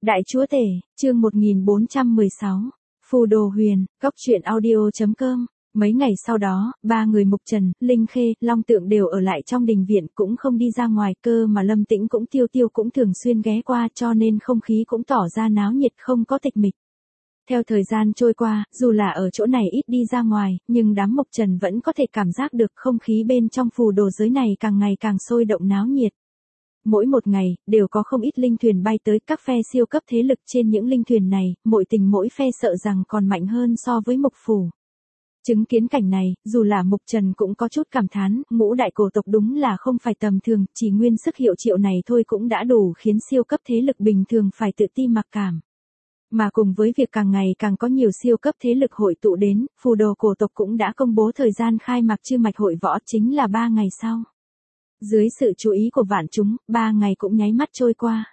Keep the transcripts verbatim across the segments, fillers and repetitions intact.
Đại chúa tể, chương một nghìn bốn trăm mười sáu. Phù đồ huyền, góc truyện audio.com. Mấy ngày sau đó, ba người Mục Trần, Linh Khê, Long Tượng đều ở lại trong đình viện, cũng không đi ra ngoài, cơ mà Lâm Tĩnh cũng Tiêu Tiêu cũng thường xuyên ghé qua, cho nên không khí cũng tỏ ra náo nhiệt, không có tịch mịch. Theo thời gian trôi qua, dù là ở chỗ này ít đi ra ngoài, nhưng đám Mục Trần vẫn có thể cảm giác được không khí bên trong phù đồ giới này càng ngày càng sôi động náo nhiệt. Mỗi một ngày, đều có không ít linh thuyền bay tới, các phe siêu cấp thế lực trên những linh thuyền này, mỗi tình mỗi phe sợ rằng còn mạnh hơn so với Mục Phủ. Chứng kiến cảnh này, dù là Mục Trần cũng có chút cảm thán, ngũ đại cổ tộc đúng là không phải tầm thường, chỉ nguyên sức hiệu triệu này thôi cũng đã đủ khiến siêu cấp thế lực bình thường phải tự ti mặc cảm. Mà cùng với việc càng ngày càng có nhiều siêu cấp thế lực hội tụ đến, phù đồ cổ tộc cũng đã công bố thời gian khai mạc chư mạch hội võ chính là ba ngày sau. Dưới sự chú ý của vạn chúng, ba ngày cũng nháy mắt trôi qua.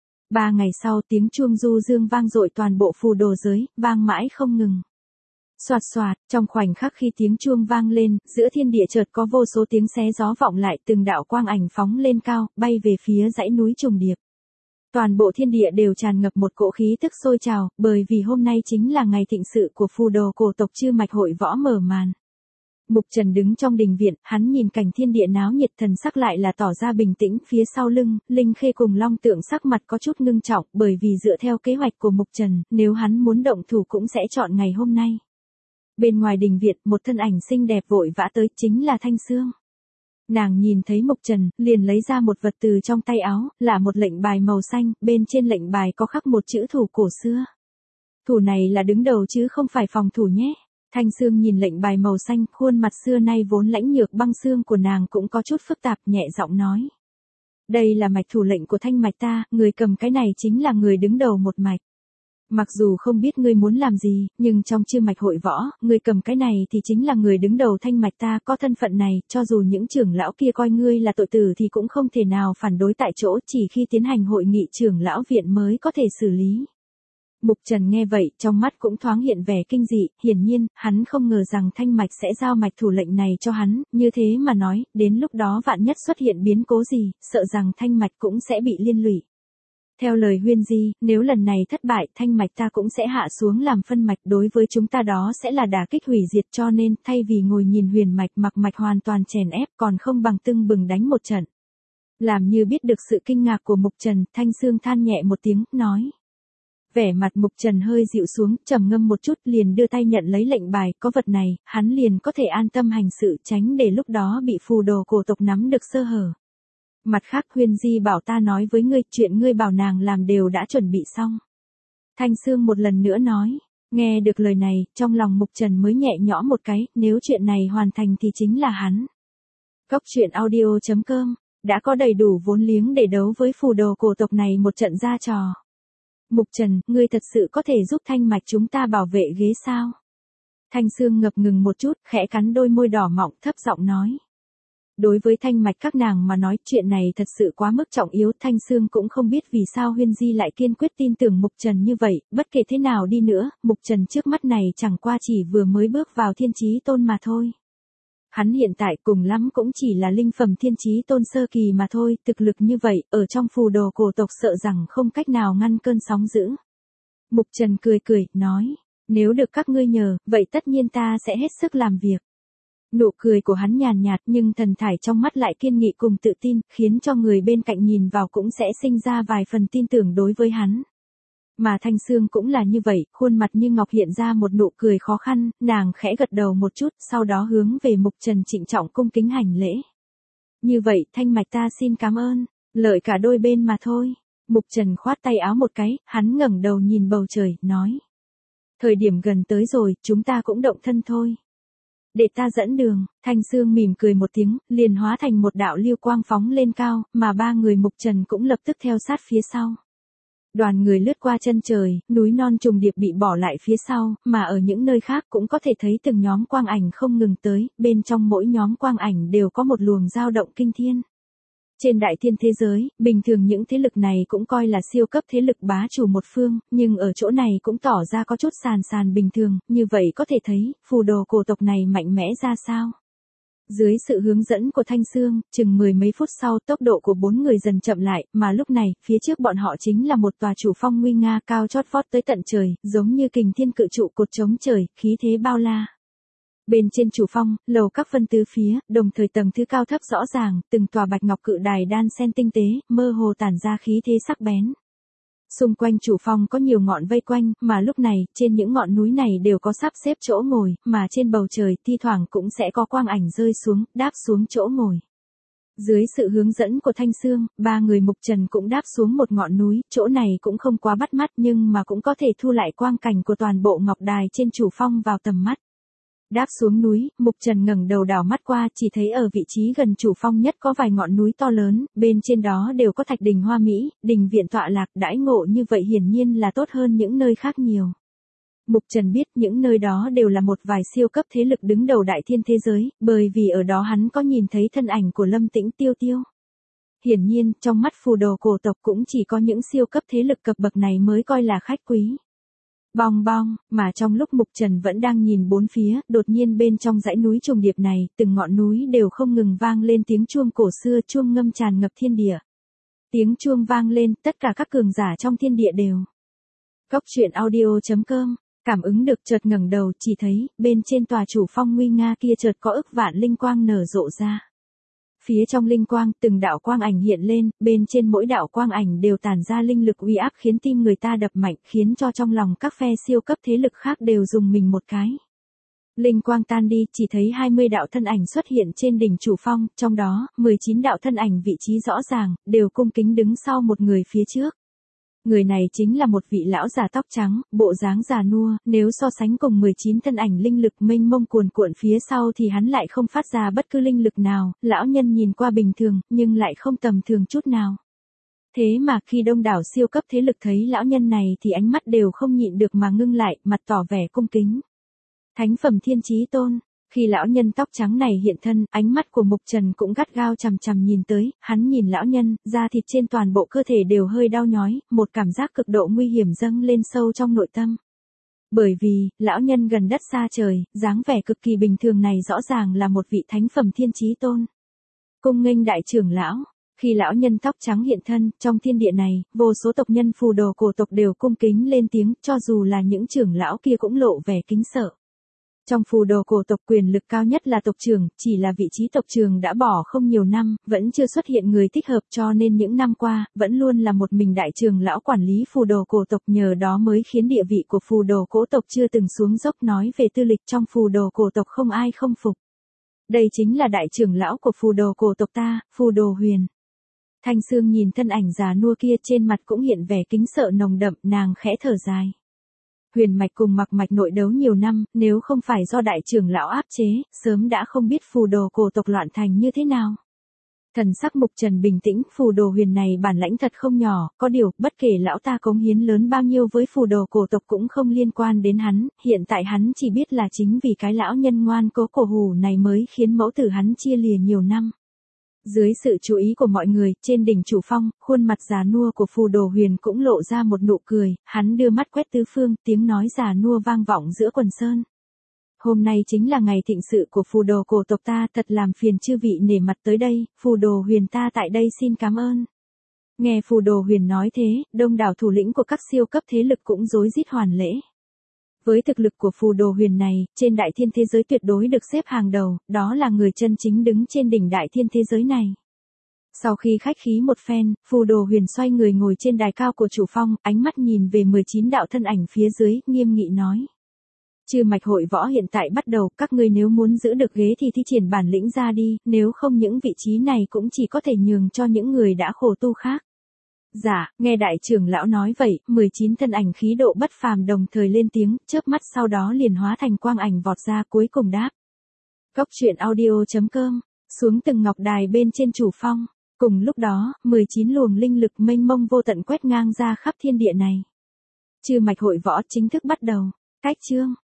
Ba ngày sau tiếng chuông du dương vang dội toàn bộ phù đồ giới, vang mãi không ngừng. Soạt soạt, trong khoảnh khắc khi tiếng chuông vang lên, giữa thiên địa chợt có vô số tiếng xé gió vọng lại, từng đạo quang ảnh phóng lên cao, bay về phía dãy núi trùng điệp. Toàn bộ thiên địa đều tràn ngập một cỗ khí tức sôi trào, bởi vì hôm nay chính là ngày thịnh sự của phù đồ cổ tộc chư mạch hội võ mở màn. Mục Trần đứng trong đình viện, hắn nhìn cảnh thiên địa náo nhiệt, thần sắc lại là tỏ ra bình tĩnh, phía sau lưng, Linh Khê cùng Long Tượng sắc mặt có chút ngưng trọng, bởi vì dựa theo kế hoạch của Mục Trần, nếu hắn muốn động thủ cũng sẽ chọn ngày hôm nay. Bên ngoài đình viện, một thân ảnh xinh đẹp vội vã tới, chính là Thanh Sương. Nàng nhìn thấy Mục Trần, liền lấy ra một vật từ trong tay áo, là một lệnh bài màu xanh, bên trên lệnh bài có khắc một chữ thủ cổ xưa. Thủ này là đứng đầu chứ không phải phòng thủ nhé. Thanh Sương nhìn lệnh bài màu xanh, khuôn mặt xưa nay vốn lãnh nhược băng xương của nàng cũng có chút phức tạp, nhẹ giọng nói. Đây là mạch thủ lệnh của thanh mạch ta, người cầm cái này chính là người đứng đầu một mạch. Mặc dù không biết ngươi muốn làm gì, nhưng trong chư mạch hội võ, ngươi cầm cái này thì chính là người đứng đầu thanh mạch ta, có thân phận này, cho dù những trưởng lão kia coi ngươi là tội tử thì cũng không thể nào phản đối tại chỗ, chỉ khi tiến hành hội nghị trưởng lão viện mới có thể xử lý. Mục Trần nghe vậy, trong mắt cũng thoáng hiện vẻ kinh dị, hiển nhiên, hắn không ngờ rằng thanh mạch sẽ giao mạch thủ lệnh này cho hắn, như thế mà nói, đến lúc đó vạn nhất xuất hiện biến cố gì, sợ rằng thanh mạch cũng sẽ bị liên lụy. Theo lời Huyên Di, nếu lần này thất bại, thanh mạch ta cũng sẽ hạ xuống làm phân mạch, đối với chúng ta đó sẽ là đả kích hủy diệt, cho nên, thay vì ngồi nhìn huyền mạch mặc mạch hoàn toàn chèn ép, còn không bằng tưng bừng đánh một trận. Làm như biết được sự kinh ngạc của Mục Trần, Thanh Sương than nhẹ một tiếng, nói. Vẻ mặt Mục Trần hơi dịu xuống, trầm ngâm một chút, liền đưa tay nhận lấy lệnh bài, có vật này, hắn liền có thể an tâm hành sự, tránh để lúc đó bị phù đồ cổ tộc nắm được sơ hở. Mặt khác Huyên Di bảo ta nói với ngươi, chuyện ngươi bảo nàng làm đều đã chuẩn bị xong. Thanh Sương một lần nữa nói, nghe được lời này, trong lòng Mục Trần mới nhẹ nhõm một cái, nếu chuyện này hoàn thành thì chính là hắn. Góc truyện audio.com, đã có đầy đủ vốn liếng để đấu với phù đồ cổ tộc này một trận ra trò. Mục Trần, ngươi thật sự có thể giúp thanh mạch chúng ta bảo vệ ghế sao? Thanh Sương ngập ngừng một chút, khẽ cắn đôi môi đỏ mọng, thấp giọng nói. Đối với thanh mạch các nàng mà nói, chuyện này thật sự quá mức trọng yếu, Thanh Sương cũng không biết vì sao Huyên Di lại kiên quyết tin tưởng Mục Trần như vậy, bất kể thế nào đi nữa, Mục Trần trước mắt này chẳng qua chỉ vừa mới bước vào thiên chí tôn mà thôi. Hắn hiện tại cùng lắm cũng chỉ là linh phẩm thiên chí tôn sơ kỳ mà thôi, thực lực như vậy, ở trong phù đồ cổ tộc sợ rằng không cách nào ngăn cơn sóng dữ. Mục Trần cười cười, nói, nếu được các ngươi nhờ, vậy tất nhiên ta sẽ hết sức làm việc. Nụ cười của hắn nhàn nhạt nhưng thần thải trong mắt lại kiên nghị cùng tự tin, khiến cho người bên cạnh nhìn vào cũng sẽ sinh ra vài phần tin tưởng đối với hắn. Mà Thanh Sương cũng là như vậy, khuôn mặt như ngọc hiện ra một nụ cười khó khăn, nàng khẽ gật đầu một chút, sau đó hướng về Mục Trần trịnh trọng cung kính hành lễ. Như vậy, thanh mạch ta xin cảm ơn, lợi cả đôi bên mà thôi. Mục Trần khoát tay áo một cái, hắn ngẩng đầu nhìn bầu trời, nói. Thời điểm gần tới rồi, chúng ta cũng động thân thôi. Để ta dẫn đường, Thanh Sương mỉm cười một tiếng, liền hóa thành một đạo lưu quang phóng lên cao, mà ba người Mục Trần cũng lập tức theo sát phía sau. Đoàn người lướt qua chân trời, núi non trùng điệp bị bỏ lại phía sau, mà ở những nơi khác cũng có thể thấy từng nhóm quang ảnh không ngừng tới, bên trong mỗi nhóm quang ảnh đều có một luồng dao động kinh thiên. Trên đại thiên thế giới, bình thường những thế lực này cũng coi là siêu cấp thế lực bá chủ một phương, nhưng ở chỗ này cũng tỏ ra có chút sàn sàn bình thường, như vậy có thể thấy, phù đồ cổ tộc này mạnh mẽ ra sao. Dưới sự hướng dẫn của Thanh Sương, chừng mười mấy phút sau tốc độ của bốn người dần chậm lại, mà lúc này, phía trước bọn họ chính là một tòa chủ phong nguy nga cao chót vót tới tận trời, giống như kình thiên cự trụ cột chống trời, khí thế bao la. Bên trên chủ phong, lầu các phân tứ phía, đồng thời tầng thứ cao thấp rõ ràng, từng tòa bạch ngọc cự đài đan xen tinh tế, mơ hồ tản ra khí thế sắc bén. Xung quanh chủ phong có nhiều ngọn vây quanh, mà lúc này, trên những ngọn núi này đều có sắp xếp chỗ ngồi, mà trên bầu trời, thi thoảng cũng sẽ có quang ảnh rơi xuống, đáp xuống chỗ ngồi. Dưới sự hướng dẫn của Thanh Sương, ba người mục trần cũng đáp xuống một ngọn núi, chỗ này cũng không quá bắt mắt nhưng mà cũng có thể thu lại quang cảnh của toàn bộ ngọc đài trên chủ phong vào tầm mắt. Đáp xuống núi, Mục Trần ngẩng đầu đảo mắt qua, chỉ thấy ở vị trí gần chủ phong nhất có vài ngọn núi to lớn, bên trên đó đều có thạch đình hoa mỹ, đình viện tọa lạc, đãi ngộ như vậy hiển nhiên là tốt hơn những nơi khác nhiều. Mục Trần biết những nơi đó đều là một vài siêu cấp thế lực đứng đầu đại thiên thế giới, bởi vì ở đó hắn có nhìn thấy thân ảnh của Lâm Tĩnh Tiêu Tiêu. Hiển nhiên, trong mắt phù đồ cổ tộc cũng chỉ có những siêu cấp thế lực cấp bậc này mới coi là khách quý. Bong bong, mà trong lúc Mục Trần vẫn đang nhìn bốn phía, đột nhiên bên trong dãy núi trùng điệp này, từng ngọn núi đều không ngừng vang lên tiếng chuông cổ xưa, chuông ngâm tràn ngập thiên địa. Tiếng chuông vang lên, tất cả các cường giả trong thiên địa đều. Cốc truyện audio chấm com, cảm ứng được chợt ngẩng đầu, chỉ thấy, bên trên tòa chủ phong nguy nga kia chợt có ức vạn linh quang nở rộ ra. Phía trong linh quang, từng đạo quang ảnh hiện lên, bên trên mỗi đạo quang ảnh đều tản ra linh lực uy áp khiến tim người ta đập mạnh, khiến cho trong lòng các phe siêu cấp thế lực khác đều dùng mình một cái. Linh quang tan đi, chỉ thấy hai mươi đạo thân ảnh xuất hiện trên đỉnh chủ phong, trong đó, mười chín đạo thân ảnh vị trí rõ ràng, đều cung kính đứng sau một người phía trước. Người này chính là một vị lão già tóc trắng, bộ dáng già nua, nếu so sánh cùng mười chín thân ảnh linh lực mênh mông cuồn cuộn phía sau thì hắn lại không phát ra bất cứ linh lực nào, lão nhân nhìn qua bình thường, nhưng lại không tầm thường chút nào. Thế mà khi đông đảo siêu cấp thế lực thấy lão nhân này thì ánh mắt đều không nhịn được mà ngưng lại, mặt tỏ vẻ cung kính. Thánh phẩm Thiên Chí Tôn. Khi lão nhân tóc trắng này hiện thân, ánh mắt của Mục Trần cũng gắt gao chằm chằm nhìn tới, hắn nhìn lão nhân, da thịt trên toàn bộ cơ thể đều hơi đau nhói, một cảm giác cực độ nguy hiểm dâng lên sâu trong nội tâm. Bởi vì, lão nhân gần đất xa trời, dáng vẻ cực kỳ bình thường này rõ ràng là một vị thánh phẩm Thiên Chí Tôn. Cung nghênh đại trưởng lão. Khi lão nhân tóc trắng hiện thân, trong thiên địa này, vô số tộc nhân phù đồ cổ tộc đều cung kính lên tiếng, cho dù là những trưởng lão kia cũng lộ vẻ kính sợ. Trong phù đồ cổ tộc quyền lực cao nhất là tộc trưởng, chỉ là vị trí tộc trưởng đã bỏ không nhiều năm, vẫn chưa xuất hiện người thích hợp cho nên những năm qua, vẫn luôn là một mình đại trưởng lão quản lý phù đồ cổ tộc, nhờ đó mới khiến địa vị của phù đồ cổ tộc chưa từng xuống dốc. Nói về tư lịch trong phù đồ cổ tộc không ai không phục. Đây chính là đại trưởng lão của phù đồ cổ tộc ta, Phù Đồ Huyền. Thanh Sương nhìn thân ảnh già nua kia trên mặt cũng hiện vẻ kính sợ nồng đậm, nàng khẽ thở dài. Huyền mạch cùng Mặc mạch nội đấu nhiều năm, nếu không phải do đại trưởng lão áp chế, sớm đã không biết phù đồ cổ tộc loạn thành như thế nào. Thần sắc Mục Trần bình tĩnh, Phù Đồ Huyền này bản lãnh thật không nhỏ, có điều, bất kể lão ta cống hiến lớn bao nhiêu với phù đồ cổ tộc cũng không liên quan đến hắn, hiện tại hắn chỉ biết là chính vì cái lão nhân ngoan cố cổ hủ này mới khiến mẫu tử hắn chia lìa nhiều năm. Dưới sự chú ý của mọi người, trên đỉnh chủ phong, khuôn mặt già nua của Phù Đồ Huyền cũng lộ ra một nụ cười, hắn đưa mắt quét tứ phương, tiếng nói già nua vang vọng giữa quần sơn. Hôm nay chính là ngày thịnh sự của phù đồ cổ tộc ta, thật làm phiền chư vị nể mặt tới đây, Phù Đồ Huyền ta tại đây xin cảm ơn. Nghe Phù Đồ Huyền nói thế, đông đảo thủ lĩnh của các siêu cấp thế lực cũng rối rít hoàn lễ. Với thực lực của Phù Đồ Huyền này, trên đại thiên thế giới tuyệt đối được xếp hàng đầu, đó là người chân chính đứng trên đỉnh đại thiên thế giới này. Sau khi khách khí một phen, Phù Đồ Huyền xoay người ngồi trên đài cao của chủ phong, ánh mắt nhìn về mười chín đạo thân ảnh phía dưới, nghiêm nghị nói. Chư mạch hội võ hiện tại bắt đầu, các ngươi nếu muốn giữ được ghế thì thi triển bản lĩnh ra đi, nếu không những vị trí này cũng chỉ có thể nhường cho những người đã khổ tu khác. Dạ, nghe đại trưởng lão nói vậy, mười chín thân ảnh khí độ bất phàm đồng thời lên tiếng, chớp mắt sau đó liền hóa thành quang ảnh vọt ra cuối cùng đáp. Cốc truyện audio chấm com, xuống từng ngọc đài bên trên chủ phong. Cùng lúc đó, mười chín luồng linh lực mênh mông vô tận quét ngang ra khắp thiên địa này. Chư mạch hội võ chính thức bắt đầu. Cách chương.